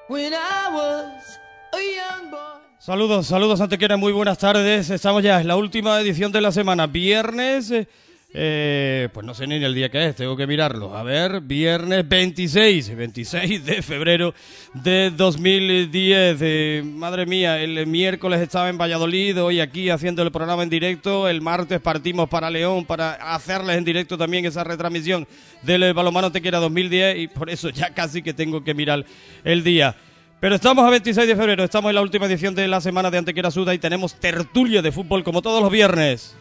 Saludos Antequera, muy buenas tardes. Estamos ya en la última edición de la semana, viernes, pues no sé ni el día que es, tengo que mirarlo. A ver, viernes 26 de febrero de 2010. Madre mía, el miércoles estaba en Valladolid, hoy aquí haciendo el programa en directo. El martes partimos para León para hacerles en directo también esa retransmisión del Balonmano Antequera 2010 y por eso ya casi que tengo que mirar el día. Pero estamos a 26 de febrero, estamos en la última edición de la semana de Antequera Suda y tenemos tertulia de fútbol como todos los viernes.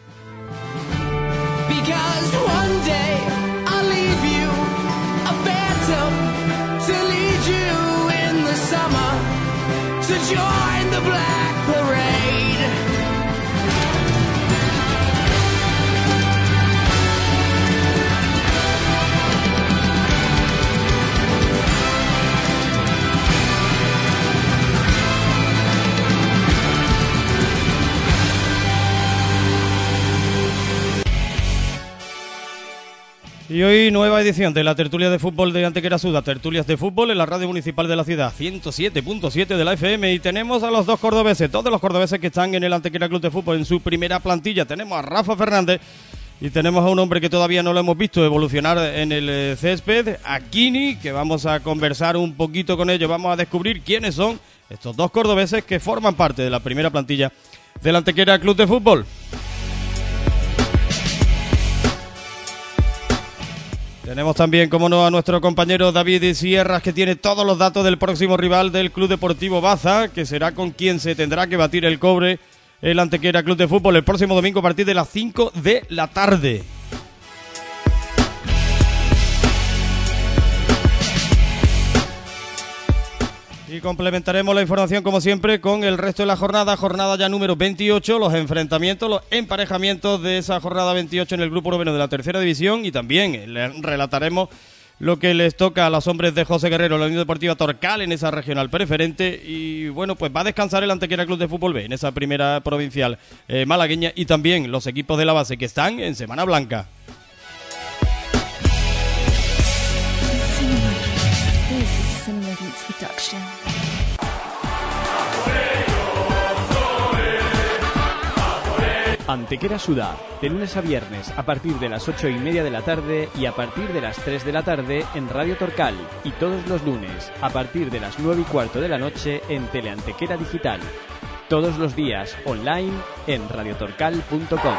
Y hoy nueva edición de la tertulia de fútbol de Antequera Suda, tertulias de fútbol en la radio municipal de la ciudad, 107.7 de la FM, y tenemos a los dos cordobeses, todos los cordobeses que están en el Antequera Club de Fútbol en su primera plantilla. Tenemos a Rafa Fernández y tenemos a un hombre que todavía no lo hemos visto evolucionar en el césped, a Kini, que vamos a conversar un poquito con ellos, vamos a descubrir quiénes son estos dos cordobeses que forman parte de la primera plantilla del Antequera Club de Fútbol. Tenemos también, como no, a nuestro compañero David Sierras, que tiene todos los datos del próximo rival del Club Deportivo Baza, que será con quien se tendrá que batir el cobre el Antequera Club de Fútbol el próximo domingo a partir de las 5 de la tarde. Y complementaremos la información, como siempre, con el resto de la jornada ya número 28, los enfrentamientos, los emparejamientos de esa jornada 28 en el grupo noveno de la tercera división, y también le relataremos lo que les toca a los hombres de José Guerrero, la Unión Deportiva Torcal, en esa regional preferente. Y bueno, pues va a descansar el Antequera Club de Fútbol B en esa primera provincial malagueña, y también los equipos de la base que están en Semana Blanca. Antequera Suda, de lunes a viernes a partir de las 8:30 de la tarde y a partir de las 3 de la tarde en Radio Torcal, y todos los lunes a partir de las 9:15 de la noche en Teleantequera Digital. Todos los días online en radiotorcal.com.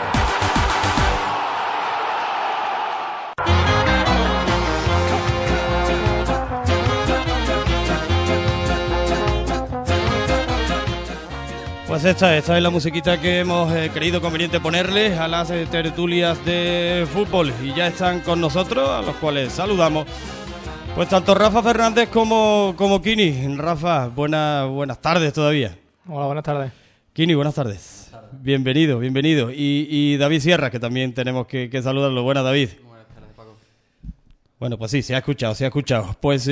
Pues esta es la musiquita que hemos creído conveniente ponerle a las tertulias de fútbol, y ya están con nosotros, a los cuales saludamos, pues tanto Rafa Fernández como Kini. Rafa, buenas tardes todavía. Hola, buenas tardes. Kini, buenas tardes. Bienvenido. Y David Sierra, que también tenemos que saludarlo. Buenas, David. Bueno, pues sí, se ha escuchado. Pues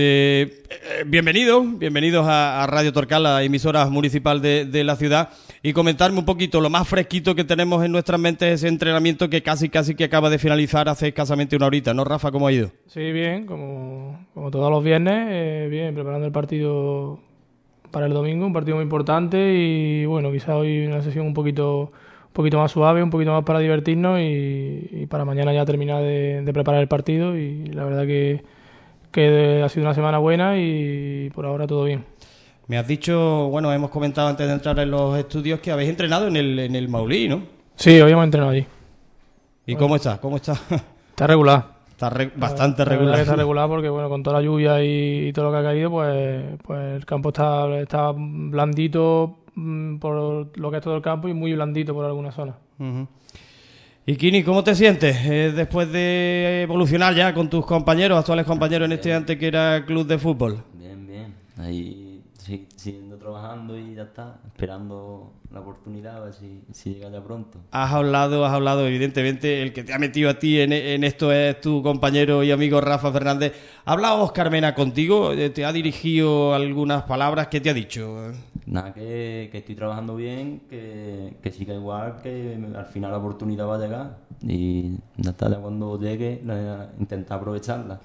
bienvenidos a Radio Torcal, la emisora municipal de la ciudad, y comentarme un poquito lo más fresquito que tenemos en nuestras mentes, ese entrenamiento que casi que acaba de finalizar hace escasamente una horita, ¿no, Rafa? ¿Cómo ha ido? Sí, bien, como todos los viernes, bien, preparando el partido para el domingo, un partido muy importante, y bueno, quizá hoy una sesión un poquito más suave, un poquito más para divertirnos, y para mañana ya terminar de preparar el partido. Y la verdad que ha sido una semana buena y por ahora todo bien. Me has dicho, bueno, hemos comentado antes de entrar en los estudios que habéis entrenado en el Maulí, ¿no? Sí, hoy hemos entrenado allí. ¿Y cómo está? Está regular. Está bastante regular. Está regular porque, bueno, con toda la lluvia y todo lo que ha caído, pues el campo está blandito por lo que es todo el campo, y muy blandito por algunas zonas. Uh-huh. Y Kini, ¿cómo te sientes después de evolucionar ya con tus actuales compañeros en este Antequera Club de Fútbol? Bien. Ahí siguiendo trabajando y ya está, esperando la oportunidad, a ver si llega ya pronto. Has hablado, evidentemente, el que te ha metido a ti en esto es tu compañero y amigo Rafa Fernández. ¿Ha hablado Óscar Mena contigo? ¿Te ha dirigido algunas palabras? ¿Qué te ha dicho? Nada, que estoy trabajando bien, que siga igual, que al final la oportunidad va a llegar, y ya está, ya cuando llegue intentar aprovecharla.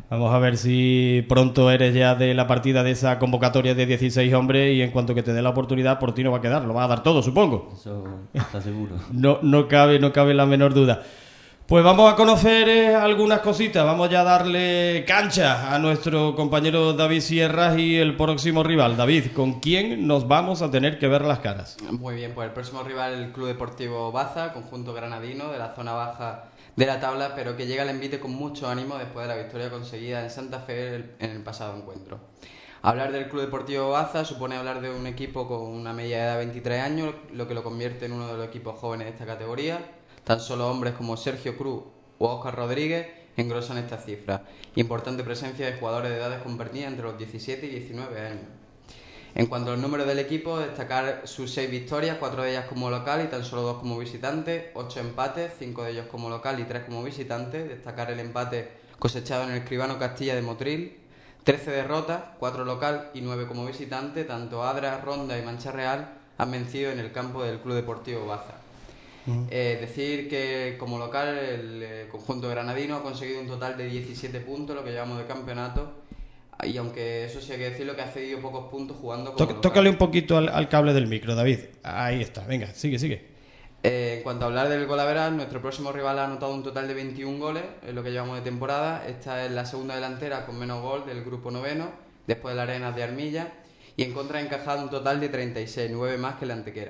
Vamos a ver si pronto eres ya de la partida de esa convocatoria de 16 hombres y en cuanto que te dé la oportunidad, por ti no va a quedar, lo vas a dar todo, supongo. Eso está seguro. No cabe la menor duda. Pues vamos a conocer algunas cositas, vamos ya a darle cancha a nuestro compañero David Sierras y el próximo rival. David, ¿con quién nos vamos a tener que ver las caras? Muy bien, pues el próximo rival, el Club Deportivo Baza, conjunto granadino de la zona baja de la tabla, pero que llega al envite con mucho ánimo después de la victoria conseguida en Santa Fe en el pasado encuentro. Hablar del Club Deportivo Baza supone hablar de un equipo con una media edad de 23 años, lo que lo convierte en uno de los equipos jóvenes de esta categoría. Tan solo hombres como Sergio Cruz o Óscar Rodríguez engrosan estas cifras. Importante presencia de jugadores de edades compartidas entre los 17 y 19 años. En cuanto al número del equipo, destacar sus 6 victorias, 4 de ellas como local y tan solo 2 como visitante, 8 empates, 5 de ellos como local y 3 como visitante. Destacar el empate cosechado en el Escribano Castilla de Motril, 13 derrotas, 4 local y 9 como visitante. Tanto Adra, Ronda y Mancha Real han vencido en el campo del Club Deportivo Baza. Decir que como local el conjunto granadino ha conseguido un total de 17 puntos, lo que llevamos de campeonato, y aunque eso sí hay que decirlo, que ha cedido pocos puntos jugando como local. Tócale un poquito al cable del micro, David. Ahí está, venga, sigue. En cuanto a hablar del golaveras, nuestro próximo rival ha anotado un total de 21 goles en lo que llevamos de temporada. Esta es la segunda delantera con menos gol del grupo noveno, después de la Arenas de Armilla, y en contra ha encajado un total de 36, 9 más que la Antequera.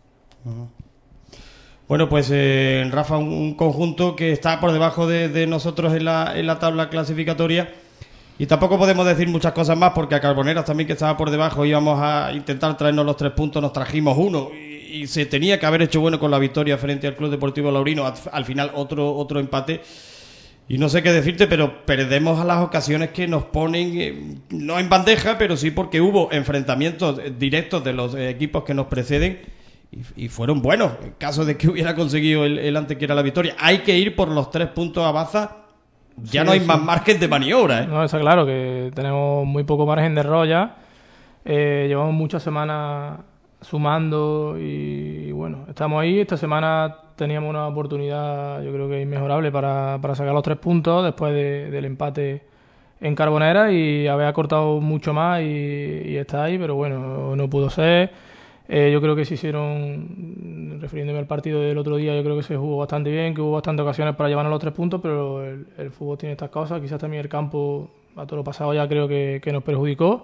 Bueno, pues Rafa, un conjunto que está por debajo de nosotros en la tabla clasificatoria, y tampoco podemos decir muchas cosas más porque a Carboneras también, que estaba por debajo, íbamos a intentar traernos los 3 puntos, nos trajimos uno y se tenía que haber hecho bueno con la victoria frente al Club Deportivo Laurino. Al final otro empate, y no sé qué decirte, pero perdemos a las ocasiones que nos ponen, no en bandeja, pero sí porque hubo enfrentamientos directos de los equipos que nos preceden y fueron buenos, en caso de que hubiera conseguido el Antequera la victoria. Hay que ir por los 3 puntos a Baza, ya no hay más margen de maniobra, ¿eh? No, está claro que tenemos muy poco margen de error ya. Llevamos muchas semanas sumando y bueno, estamos ahí. Esta semana teníamos una oportunidad, yo creo que inmejorable, para sacar los 3 puntos después del empate en Carbonera y haber acortado mucho más y está ahí, pero bueno, no pudo ser. Yo creo que se hicieron, refiriéndome al partido del otro día, yo creo que se jugó bastante bien, que hubo bastantes ocasiones para llevarnos los 3 puntos, pero el fútbol tiene estas cosas. Quizás también el campo, a todo lo pasado ya, creo que nos perjudicó.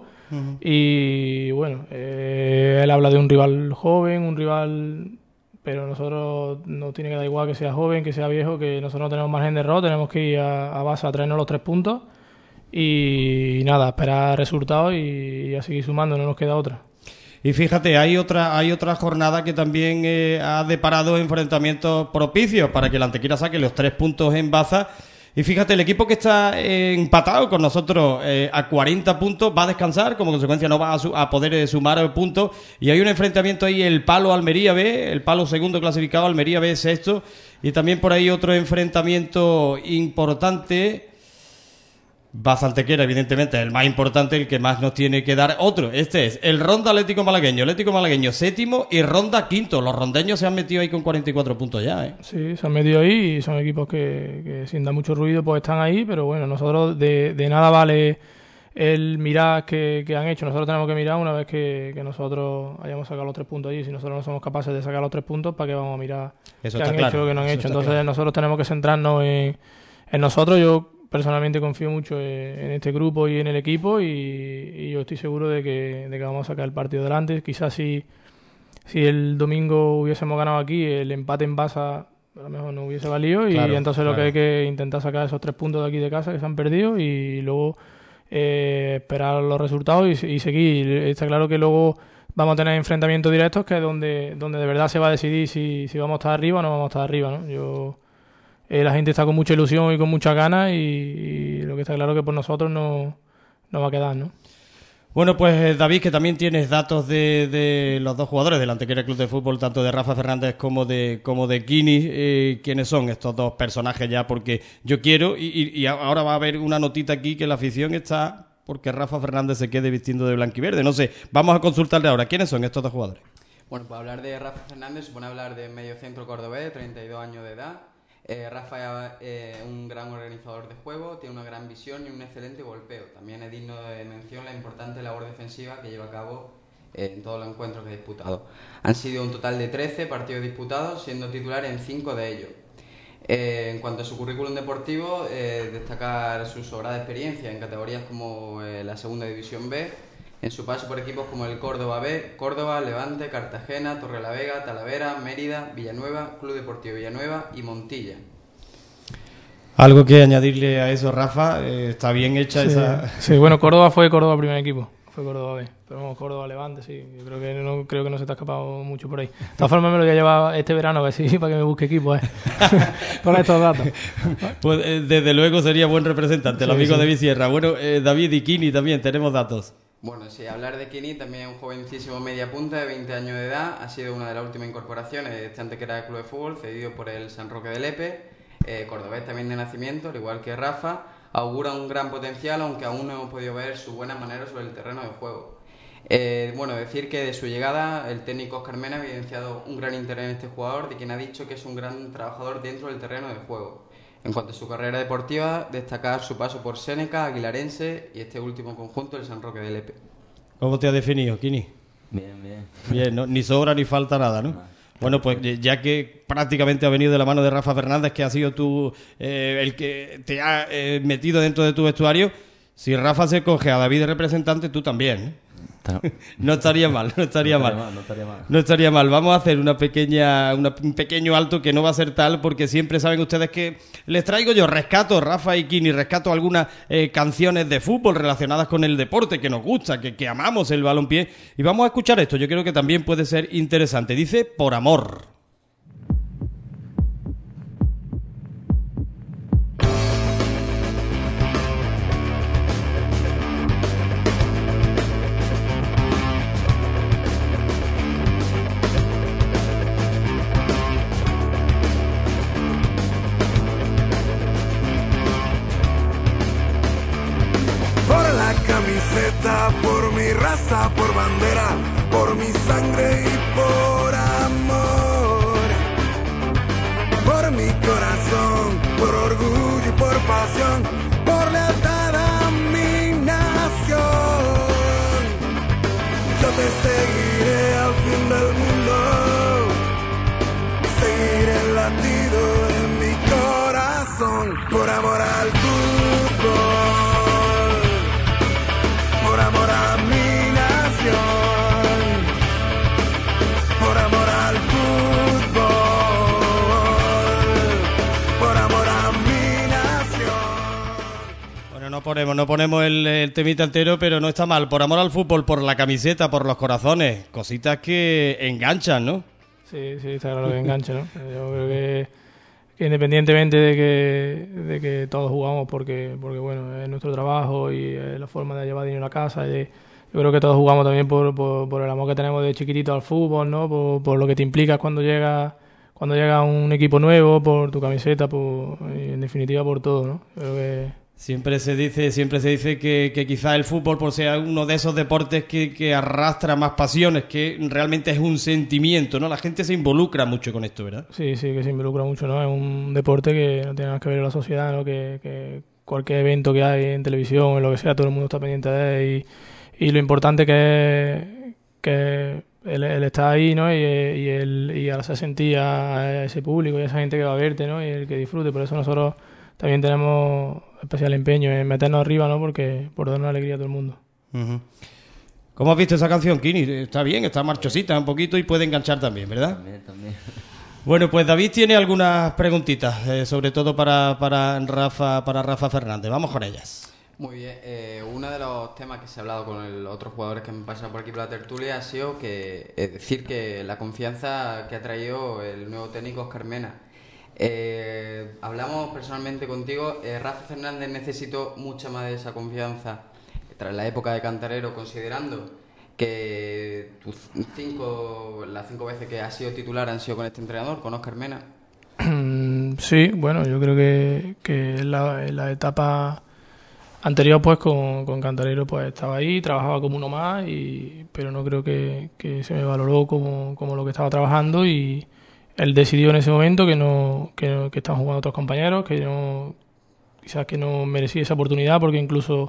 Y bueno, él habla de un rival joven, un rival, pero nosotros no tiene que dar igual que sea joven, que sea viejo, que nosotros no tenemos margen de error, tenemos que ir a Baza a traernos los 3 puntos y nada, esperar resultados y a seguir sumando, no nos queda otra. Y fíjate, hay otra jornada que también ha deparado enfrentamientos propicios para que la Antequera saque los 3 puntos en Baza. Y fíjate, el equipo que está empatado con nosotros a 40 puntos va a descansar, como consecuencia no va a poder sumar puntos. Y hay un enfrentamiento ahí, el Palo Almería B, el Palo segundo clasificado, Almería B sexto. Y también por ahí otro enfrentamiento importante. Baza Antequera, evidentemente, el más importante, el que más nos tiene que dar. Otro, este es el Ronda Atlético Malagueño séptimo y Ronda quinto. Los rondeños se han metido ahí con 44 puntos ya, ¿eh? Sí, se han metido ahí y son equipos que sin dar mucho ruido pues están ahí, pero bueno, nosotros de nada vale el mirar que han hecho. Nosotros tenemos que mirar una vez que nosotros hayamos sacado los 3 puntos allí. Si nosotros no somos capaces de sacar los 3 puntos, ¿para qué vamos a mirar eso qué está han claro, hecho o qué no han eso hecho? está Entonces claro. nosotros tenemos que centrarnos en nosotros. Yo personalmente confío mucho en este grupo y en el equipo y yo estoy seguro de que vamos a sacar el partido adelante. Quizás si el domingo hubiésemos ganado aquí, el empate en Baza a lo mejor no hubiese valido, y Claro, entonces lo claro. que hay que intentar sacar esos 3 puntos de aquí de casa que se han perdido y luego esperar los resultados y seguir. Está claro que luego vamos a tener enfrentamientos directos, que es donde de verdad se va a decidir si vamos a estar arriba o no vamos a estar arriba, ¿no? La gente está con mucha ilusión y con muchas ganas y lo que está claro que por nosotros no va a quedar, ¿no? Bueno, pues David, que también tienes datos de los 2 jugadores del Antequera Club de Fútbol, tanto de Rafa Fernández como de Kini. ¿Quiénes son estos 2 personajes ya? Porque yo quiero, y ahora va a haber una notita aquí, que la afición está porque Rafa Fernández se quede vistiendo de blanquiverde. No sé, vamos a consultarle ahora. ¿Quiénes son estos 2 jugadores? Bueno, pues hablar de Rafa Fernández supone hablar de medio centro cordobés, 32 años de edad. Rafa es un gran organizador de juego, tiene una gran visión y un excelente golpeo. También es digno de mención la importante labor defensiva que lleva a cabo en todos los encuentros que ha disputado. Han sido un total de 13 partidos disputados, siendo titular en 5 de ellos. En cuanto a su currículum deportivo, destacar su sobrada experiencia en categorías como la Segunda División B, en su paso por equipos como el Córdoba B, Córdoba, Levante, Cartagena, Torrelavega, Talavera, Mérida, Villanueva, Club Deportivo Villanueva y Montilla. Algo que añadirle a eso, Rafa, está bien hecha esa... Sí, bueno, Córdoba fue Córdoba primer equipo, fue Córdoba B, pero vamos, Córdoba Levante, sí, yo creo que no se te ha escapado mucho por ahí. De todas formas me lo voy a llevar este verano, que sí, para que me busque equipo, con estos datos. Pues desde luego sería buen representante, el Sí, amigo sí. David Sierra. Bueno, David y Kini también, tenemos datos. Bueno, sí, hablar de Kini, también un jovencísimo media punta de 20 años de edad, ha sido una de las últimas incorporaciones de este Antequera Club de Fútbol, cedido por el San Roque de Lepe, cordobés también de nacimiento, al igual que Rafa, augura un gran potencial, aunque aún no hemos podido ver sus buenas maneras sobre el terreno de juego. Bueno, decir que de su llegada el técnico Óscar Mena ha evidenciado un gran interés en este jugador, de quien ha dicho que es un gran trabajador dentro del terreno de juego. En cuanto a su carrera deportiva, destacar su paso por Séneca, Aguilarense y este último conjunto, el San Roque de Lepe. ¿Cómo te ha definido, Kini? Bien, bien. Bien, ¿no? Ni sobra ni falta nada, ¿no? Bueno, pues ya que prácticamente ha venido de la mano de Rafa Fernández, que ha sido tú el que te ha metido dentro de tu vestuario, si Rafa se coge a David de representante, tú también, ¿eh? No estaría mal, no estaría mal. No estaría mal. Vamos a hacer un pequeño alto que no va a ser tal, porque siempre saben ustedes que les traigo yo, rescato, Rafa y Kini, rescato algunas canciones de fútbol relacionadas con el deporte que nos gusta, que amamos el balompié. Y vamos a escuchar esto, yo creo que también puede ser interesante. Dice Por Amor. Por mi raza, por bandera, por mi sangre y por amor, por mi corazón, por orgullo y por pasión, por lealtad a mi nación. Yo te seguiré al fin del mundo, seguiré el latido de mi corazón, por amor al fútbol. Por amor a mi nación, por amor al fútbol, por amor a mi nación. Bueno, no ponemos el temita entero, pero no está mal. Por amor al fútbol, por la camiseta, por los corazones. Cositas que enganchan, ¿no? Sí, está claro que engancha, ¿no? Yo creo que independientemente de que todos jugamos porque bueno, es nuestro trabajo y es la forma de llevar dinero a casa, yo creo que todos jugamos también por el amor que tenemos de chiquitito al fútbol, ¿no? Por lo que te implica cuando llega un equipo nuevo, por tu camiseta, y en definitiva por todo, ¿no? Creo que Siempre se dice que quizá el fútbol, por ser uno de esos deportes que arrastra más pasiones, que realmente es un sentimiento, ¿no? La gente se involucra mucho con esto, ¿verdad? Sí, que se involucra mucho, ¿no? Es un deporte que no tiene nada que ver con la sociedad, ¿no? Que cualquier evento que hay en televisión, en lo que sea, todo el mundo está pendiente de él y lo importante que el estar ahí, ¿no? Y al hacer sentir a ese público y a esa gente que va a verte, ¿no? Y el que disfrute. Por eso nosotros también tenemos especial empeño en meternos arriba, ¿no? Por dar una alegría a todo el mundo. Uh-huh. ¿Cómo has visto esa canción, Kini? Está bien, está marchosita un poquito y puede enganchar también, ¿verdad? También. Bueno, pues David tiene algunas preguntitas, sobre todo para Rafa Fernández. Vamos con ellas. Muy bien, uno de los temas que se ha hablado con los otros jugadores que han pasado por aquí por la tertulia ha sido decir que la confianza que ha traído el nuevo técnico Óscar Mena. Hablamos personalmente contigo, Rafa Fernández necesitó mucha más de esa confianza tras la época de canterero, considerando que las 5 veces que has sido titular han sido con este entrenador, con Óscar Mena. Sí, bueno, yo creo que en la etapa anterior pues con Cantarero pues estaba ahí, trabajaba como uno más, pero no creo que se me valoró como lo que estaba trabajando y él decidió en ese momento que estaban jugando otros compañeros, quizás que no merecía esa oportunidad, porque incluso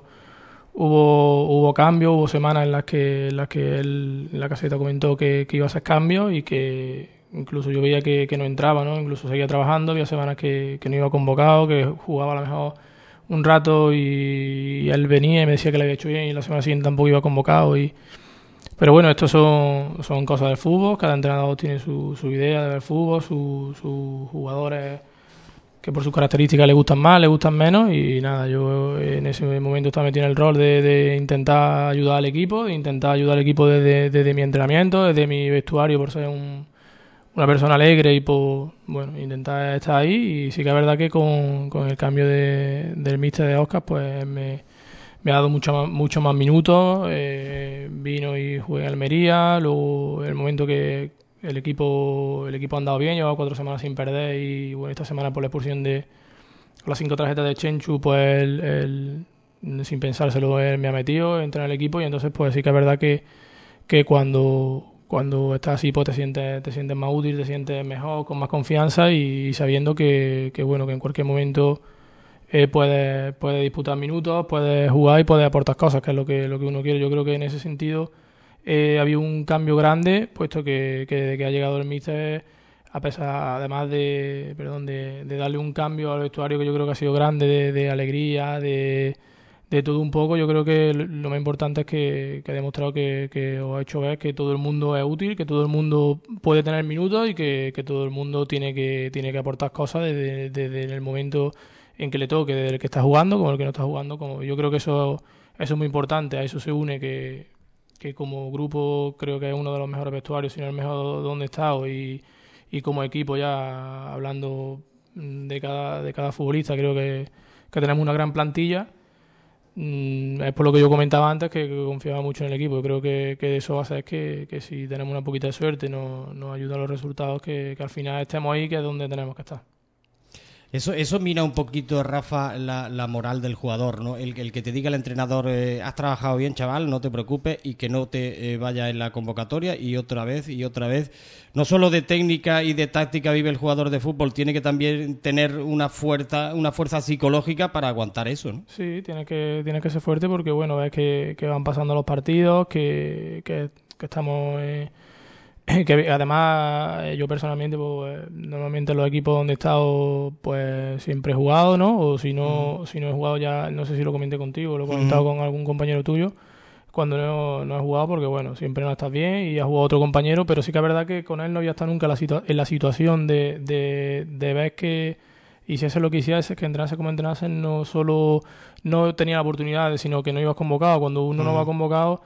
hubo cambios, hubo semanas en las que él en la caseta comentó que iba a hacer cambios y que incluso yo veía que no entraba, ¿no? Incluso seguía trabajando, había semanas que no iba convocado, que jugaba a lo mejor un rato y él venía y me decía que le había hecho bien y la semana siguiente tampoco iba convocado. Pero bueno, estos son cosas del fútbol, cada entrenador tiene su idea de ver fútbol, sus jugadores que por sus características le gustan más, le gustan menos, y nada, yo en ese momento estaba metido en el rol de intentar ayudar al equipo, desde mi entrenamiento, desde mi vestuario, por ser una persona alegre y por, bueno, intentar estar ahí. Y sí que es verdad que con el cambio del míster de Óscar, pues me ha dado mucho más minutos, vino y jugué en Almería, luego el momento que el equipo ha andado bien, llevaba 4 semanas sin perder, y bueno, esta semana por la expulsión de las 5 tarjetas de Chenchu, pues él, sin pensárselo, él me ha metido, entra en el equipo, y entonces pues sí que es verdad que cuando estás así, pues te sientes más útil, te sientes mejor, con más confianza, y sabiendo que bueno, que en cualquier momento puedes disputar minutos, puedes jugar y puedes aportar cosas, que es lo que uno quiere. Yo creo que en ese sentido ha habido un cambio grande, puesto que desde que ha llegado el míster, además de darle un cambio al vestuario que yo creo que ha sido grande, de alegría, de todo un poco. Yo creo que lo más importante es que ha demostrado que os ha hecho ver que todo el mundo es útil, que todo el mundo puede tener minutos, y que todo el mundo tiene que aportar cosas desde el momento en que le toque, desde el que está jugando como el que no está jugando. Yo creo que eso es muy importante. A eso se une que como grupo creo que es uno de los mejores vestuarios, si no el mejor donde he estado, y como equipo, ya hablando de cada futbolista, creo que tenemos una gran plantilla. Es por lo que yo comentaba antes, que confiaba mucho en el equipo. Yo creo que eso va a hacer que si tenemos una poquita de suerte nos ayuda a los resultados, que al final estemos ahí, que es donde tenemos que estar. Eso mira un poquito, Rafa, la moral del jugador, ¿no? El que te diga el entrenador, has trabajado bien, chaval, no te preocupes, y que no te vaya en la convocatoria, y otra vez. No solo de técnica y de táctica vive el jugador de fútbol, tiene que también tener una fuerza psicológica para aguantar eso, ¿no? Sí, tiene que ser fuerte, porque bueno, ves que van pasando los partidos, que estamos... que además yo personalmente, pues, normalmente en los equipos donde he estado, pues siempre he jugado, ¿no? O si no he jugado, ya no sé si lo comenté contigo, lo he comentado con algún compañero tuyo, cuando no he jugado, porque bueno, siempre no estás bien y ha jugado otro compañero, pero sí que es verdad que con él no había estado nunca en la situación de ver que hiciese lo que hiciese, que entrenase como entrenase, no solo no tenía la oportunidad, sino que no ibas convocado. Cuando uno no va convocado,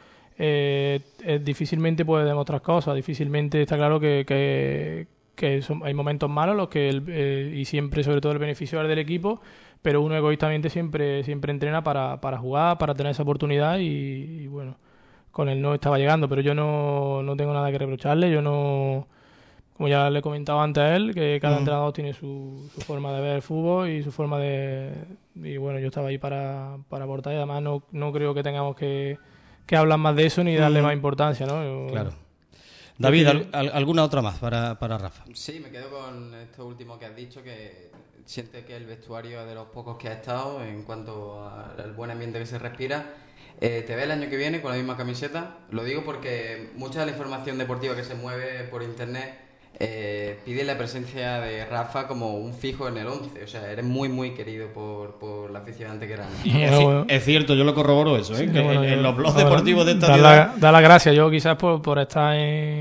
difícilmente puede demostrar cosas, difícilmente está claro que hay momentos malos los que y siempre, sobre todo, el beneficio es del equipo, pero uno egoístamente siempre entrena para jugar, para tener esa oportunidad, y bueno, con él no estaba llegando, pero yo no tengo nada que reprocharle. Yo no, como ya le he comentado antes a él, que cada entrenador tiene su forma de ver el fútbol y su forma y bueno, yo estaba ahí para aportar, y además no creo que tengamos que hablar más de eso ni darle más importancia, ¿no? Claro. David, ¿alguna otra más para Rafa? Sí, me quedo con esto último que has dicho, que sientes que el vestuario es de los pocos que ha estado en cuanto al buen ambiente que se respira. ¿Te ve el año que viene con la misma camiseta? Lo digo porque mucha de la información deportiva que se mueve por internet pide la presencia de Rafa como un fijo en el 11. O sea, eres muy, muy querido por la afición antequerana. Es cierto, yo lo corroboro eso, ¿eh? Sí, que bueno, en los blogs deportivos de esta ciudad... Da la gracia. Yo quizás por estar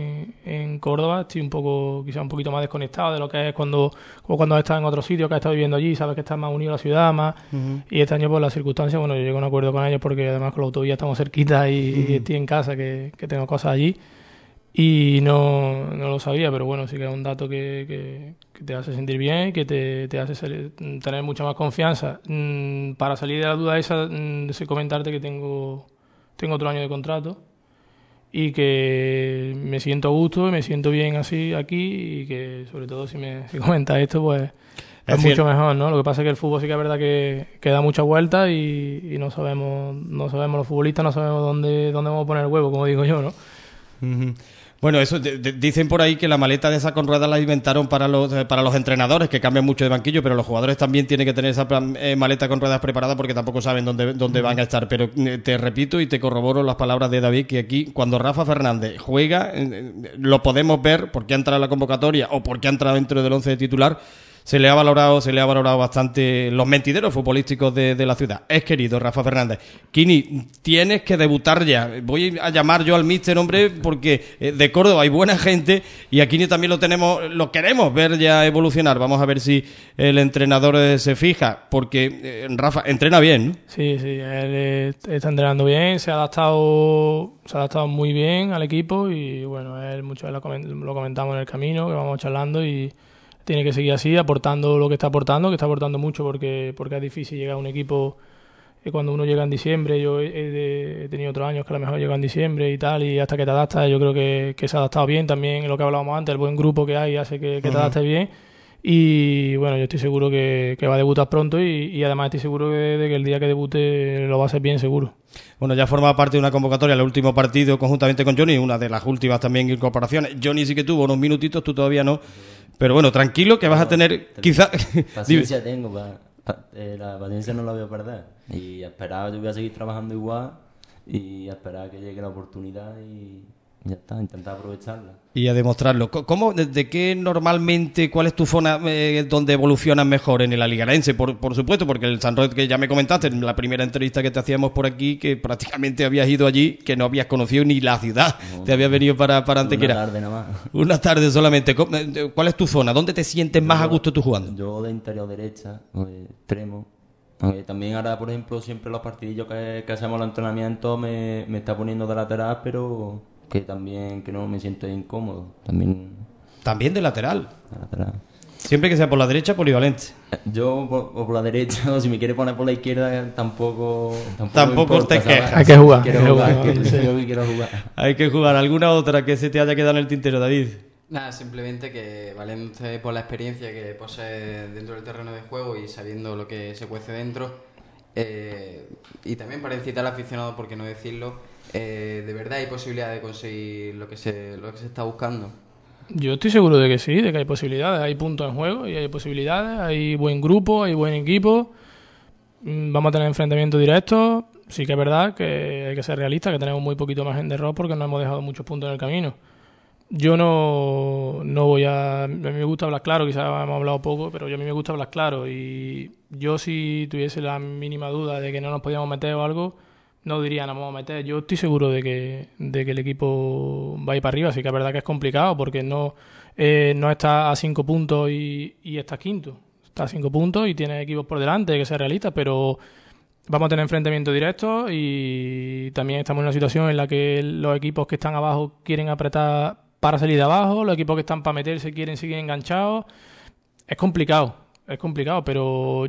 en Córdoba estoy un poquito más desconectado de lo que es cuando has estado en otro sitio, que has estado viviendo allí, sabes que estás más unido a la ciudad, más. Y este año, por las circunstancias, bueno, yo llego a un acuerdo con ellos, porque además con la autovía estamos cerquita y estoy en casa, que tengo cosas allí. Y no lo sabía, pero bueno, sí que es un dato que te hace sentir bien, que te hace tener mucha más confianza. Para salir de la duda esa, sé comentarte que tengo otro año de contrato, y que me siento a gusto y me siento bien así aquí, y que sobre todo si comentas esto, pues es mucho mejor, ¿no? Lo que pasa es que el fútbol sí que es verdad que da muchas vueltas, y no sabemos los futbolistas, no sabemos dónde vamos a poner el huevo, como digo yo, ¿no? Bueno, eso dicen por ahí que la maleta de esa con ruedas la inventaron para los entrenadores, que cambian mucho de banquillo, pero los jugadores también tienen que tener esa maleta con ruedas preparada porque tampoco saben dónde van a estar. Pero te repito y te corroboro las palabras de David, que aquí cuando Rafa Fernández juega, lo podemos ver porque ha entrado en la convocatoria o porque ha entrado dentro del 11 de titular. Se le ha valorado bastante los mentideros futbolísticos de la ciudad. Es querido Rafa Fernández. Kini, tienes que debutar ya. Voy a llamar yo al míster, hombre, porque de Córdoba hay buena gente y a Kini también lo queremos ver ya evolucionar. Vamos a ver si el entrenador se fija, porque Rafa entrena bien, ¿no? Sí, él está entrenando bien, se ha adaptado muy bien al equipo y bueno, lo comentamos en el camino, que vamos charlando y tiene que seguir así, aportando lo que está aportando mucho porque es difícil llegar a un equipo cuando uno llega en diciembre. Yo he tenido otros años que a lo mejor llego en diciembre y tal, y hasta que te adaptas, yo creo que se ha adaptado bien. También lo que hablábamos antes, el buen grupo que hay hace que te adaptes bien. Y bueno, yo estoy seguro que va a debutar pronto y además estoy seguro de que el día que debute lo va a hacer bien, seguro. Bueno, ya forma parte de una convocatoria el último partido conjuntamente con Johnny, una de las últimas también incorporaciones. Johnny sí que tuvo unos minutitos, tú todavía no. Pero bueno, tranquilo, que vas a tener quizá... Paciencia tengo, la paciencia no la voy a perder. Y esperar, yo voy a seguir trabajando igual y esperar que llegue la oportunidad y ya está, intentar aprovecharla. Y a demostrarlo. ¿Cómo, de qué normalmente, cuál es tu zona donde evolucionas mejor? En el aligarense, por supuesto, porque el San Roque, que ya me comentaste en la primera entrevista que te hacíamos por aquí, que prácticamente habías ido allí, que no habías conocido ni la ciudad, te habías venido para Antequera. Una tarde nada más. Una tarde solamente. ¿Cuál es tu zona? ¿Dónde te sientes más a gusto tú jugando? Yo de interior derecha, extremo. También ahora, por ejemplo, siempre los partidillos que hacemos los entrenamientos me está poniendo de lateral, pero que también que no me siento incómodo. También de lateral. Siempre que sea por la derecha, polivalente. Yo por la derecha, o si me quiere poner por la izquierda, tampoco importa, te quejas. Hay que jugar. Quiero jugar. Hay que jugar. ¿Alguna otra que se te haya quedado en el tintero, David? Nada, simplemente que valiéndose por la experiencia que posee dentro del terreno de juego y sabiendo lo que se cuece dentro, y también para incitar al aficionado, por qué no decirlo, de verdad hay posibilidad de conseguir lo que se está buscando. Yo estoy seguro de que sí, de que hay posibilidades, hay puntos en juego y hay posibilidades, hay buen grupo, hay buen equipo, vamos a tener enfrentamientos directos. Sí que es verdad que hay que ser realistas, que tenemos muy poquito margen de error porque no hemos dejado muchos puntos en el camino. Yo no voy a mí me gusta hablar claro, quizás hemos hablado poco, pero a mí me gusta hablar claro, y yo si tuviese la mínima duda de que no nos podíamos meter o algo, no diría nos vamos a meter. Yo estoy seguro de que el equipo va a ir para arriba. Sí que es verdad que es complicado porque no está a 5 puntos y está quinto. Está a 5 puntos y tiene equipos por delante, hay que ser realistas, pero vamos a tener enfrentamientos directos y también estamos en una situación en la que los equipos que están abajo quieren apretar para salir de abajo, los equipos que están para meterse quieren seguir enganchados. Es complicado, pero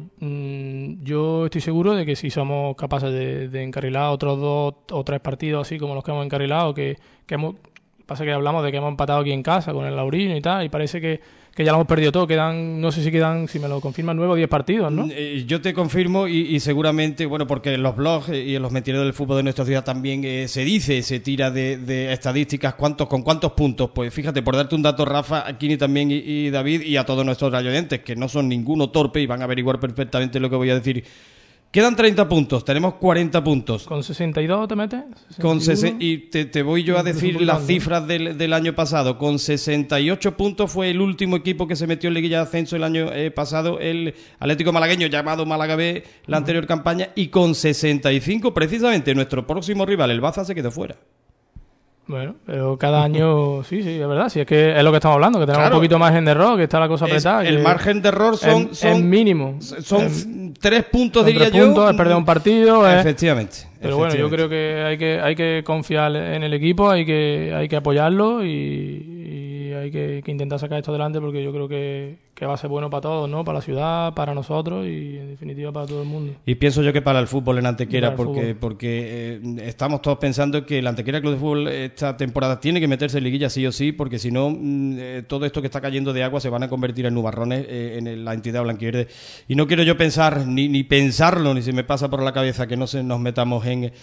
yo estoy seguro de que si somos capaces de encarrilar otros 2 o 3 partidos así como los que hemos encarrilado, pasa que hablamos de que hemos empatado aquí en casa con el Laurino y tal, y parece que ya lo hemos perdido todo. No sé si me lo confirman, 9 o 10 partidos, ¿no? Yo te confirmo y seguramente, bueno, porque en los blogs y en los mentireros del fútbol de nuestra ciudad también se tira de estadísticas con cuántos puntos. Pues fíjate, por darte un dato, Rafa, Aquini también y David, y a todos nuestros radioyentes, que no son ninguno torpe y van a averiguar perfectamente lo que voy a decir. Quedan 30 puntos, tenemos 40 puntos. ¿Con 62 te metes? Y te voy yo a decir las cifras del año pasado. Con 68 puntos fue el último equipo que se metió en Liguilla de Ascenso el año pasado, el Atlético Malagueño, llamado Málaga B, la anterior campaña, y con 65, precisamente, nuestro próximo rival, el Baza, se quedó fuera. Bueno, pero cada año, sí, es verdad, sí, es que es lo que estamos hablando, que tenemos un poquito margen de error, que está la cosa apretada. El margen de error son mínimo. Son 3 puntos, diría yo. 3 puntos, es perder un partido. Efectivamente. Pero bueno, yo creo que hay que confiar en el equipo, hay que apoyarlo y hay que intentar sacar esto adelante, porque yo creo que va a ser bueno para todos, ¿no? Para la ciudad, para nosotros y en definitiva para todo el mundo. Y pienso yo que para el fútbol en Antequera, porque estamos todos pensando que el Antequera Club de Fútbol esta temporada tiene que meterse en liguilla sí o sí, porque si no, todo esto que está cayendo de agua se van a convertir en nubarrones en la entidad blanquiverde. Y no quiero yo pensar, ni pensarlo, ni se me pasa por la cabeza que no nos metamos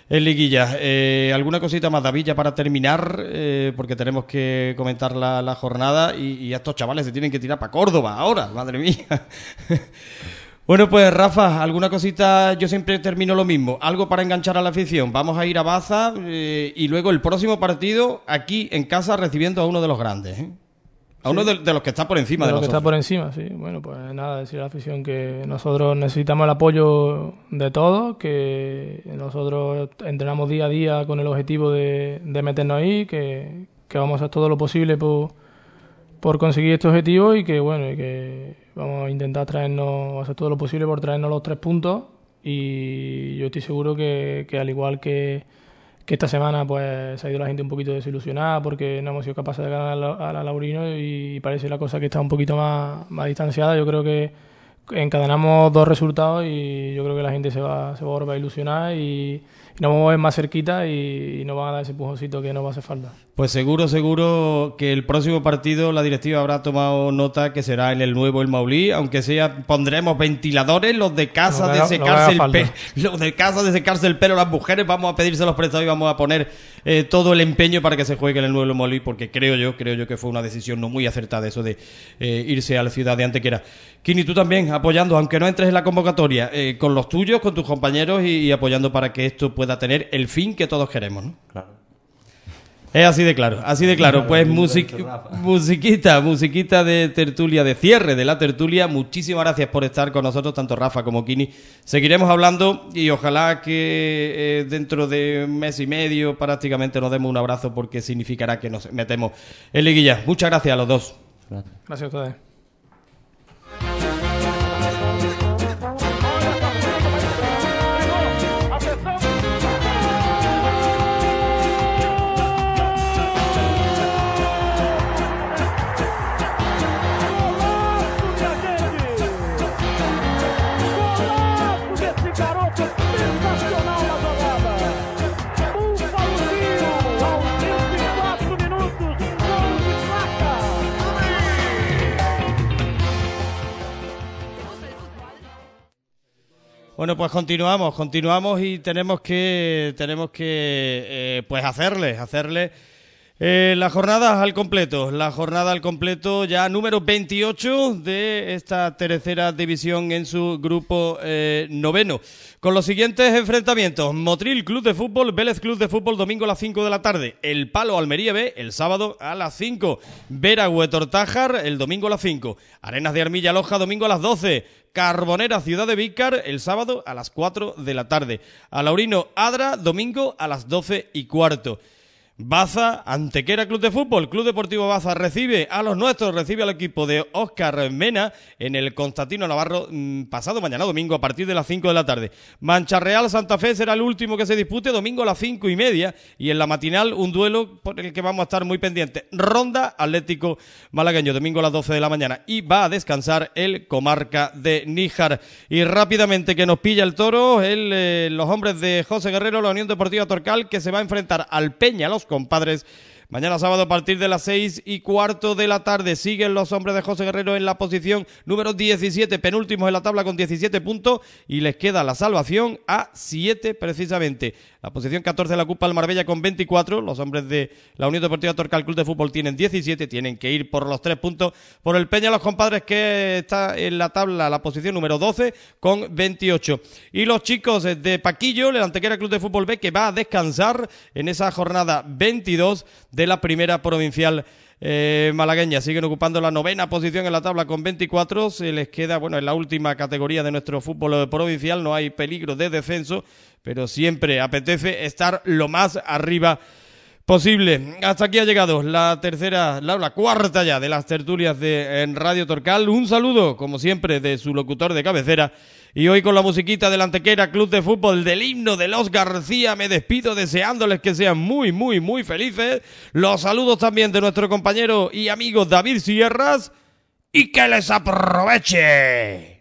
en liguilla. ¿Alguna cosita más, David, ya para terminar? Porque tenemos que comentar la jornada y estos chavales se tienen que tirar para Córdoba ahora, madre mía. Bueno, pues Rafa, alguna cosita, yo siempre termino lo mismo, algo para enganchar a la afición. Vamos a ir a Baza y luego el próximo partido aquí en casa recibiendo a uno de los grandes, ¿eh? A uno de los que está por encima de los que nosotros. está por encima, sí. Bueno, pues nada, decir a la afición que nosotros necesitamos el apoyo de todos, que nosotros entrenamos día a día con el objetivo de meternos ahí, que vamos a hacer todo lo posible por conseguir este objetivo y que bueno, y que vamos a intentar hacer todo lo posible por traernos los 3 puntos y yo estoy seguro que al igual que esta semana pues se ha ido la gente un poquito desilusionada porque no hemos sido capaces de ganar a la Laurino y parece la cosa que está un poquito más distanciada. Yo creo que encadenamos 2 resultados y yo creo que la gente se va a volver a ilusionar y nos vamos a ver más cerquita y nos van a dar ese pujoncito que nos va a hacer falta. Pues seguro que el próximo partido la directiva habrá tomado nota que será en el nuevo El Maulí, aunque sea pondremos ventiladores, los de casa de secarse el pelo las mujeres, vamos a pedírselos prestados y vamos a poner todo el empeño para que se juegue en el nuevo El Maulí, porque creo yo que fue una decisión no muy acertada eso de irse a la ciudad de Antequera. Kini, tú también apoyando, aunque no entres en la convocatoria, con los tuyos, con tus compañeros y apoyando para que esto pueda tener el fin que todos queremos, ¿no? Claro. Es así de claro. Pues musiquita de tertulia, de cierre de la tertulia. Muchísimas gracias por estar con nosotros, tanto Rafa como Kini. Seguiremos hablando y ojalá que dentro de un mes y medio prácticamente nos demos un abrazo porque significará que nos metemos en liguilla. Muchas gracias a los dos. Gracias a ustedes. Bueno, pues continuamos y tenemos que pues hacerle la jornada al completo, ya número 28 de esta tercera división en su grupo noveno. Con los siguientes enfrentamientos: Motril Club de Fútbol, Vélez Club de Fútbol, domingo a las 5 de la tarde. El Palo Almería B, el sábado a las 5. Veragüe Tortájar, el domingo a las 5. Arenas de Armilla Loja, domingo a las 12. Carbonera Ciudad de Vícar, el sábado a las 4 de la tarde. Alaurino Adra, domingo a las 12:15. Baza, Antequera Club de Fútbol, Club Deportivo Baza recibe a los nuestros, recibe al equipo de Óscar Mena en el Constantino Navarro pasado mañana domingo a partir de las 5 de la tarde. Mancha Real Santa Fe será el último que se dispute domingo a las 5:30 y en la matinal un duelo por el que vamos a estar muy pendientes. Ronda Atlético Malagueño, domingo a las 12 de la mañana y va a descansar el Comarca de Níjar. Y rápidamente que nos pilla el toro, los hombres de José Guerrero, la Unión Deportiva Torcal, que se va a enfrentar al Peña, los compadres. Mañana sábado a partir de las 6:15 de la tarde. Siguen los hombres de José Guerrero en la posición número 17, penúltimos en la tabla con 17 puntos y les queda la salvación a 7 precisamente. La posición 14 de la Copa del Marbella con 24. Los hombres de la Unión Deportiva Torcal Club de Fútbol tienen 17, tienen que ir por los 3 puntos. Por el Peña los compadres, que está en la tabla, la posición número 12 con 28. Y los chicos de Paquillo, el Antequera Club de Fútbol B, que va a descansar en esa jornada 22 de la primera provincial malagueña. Siguen ocupando la 9ª posición en la tabla con 24. Se les queda, bueno, en la última categoría de nuestro fútbol provincial no hay peligro de descenso, pero siempre apetece estar lo más arriba posible. Hasta aquí ha llegado la cuarta ya de las tertulias en Radio Torcal. Un saludo, como siempre, de su locutor de cabecera. Y hoy con la musiquita del Antequera Club de Fútbol, del himno de los García, me despido deseándoles que sean muy, muy, muy felices. Los saludos también de nuestro compañero y amigo David Sierras. ¡Y que les aproveche!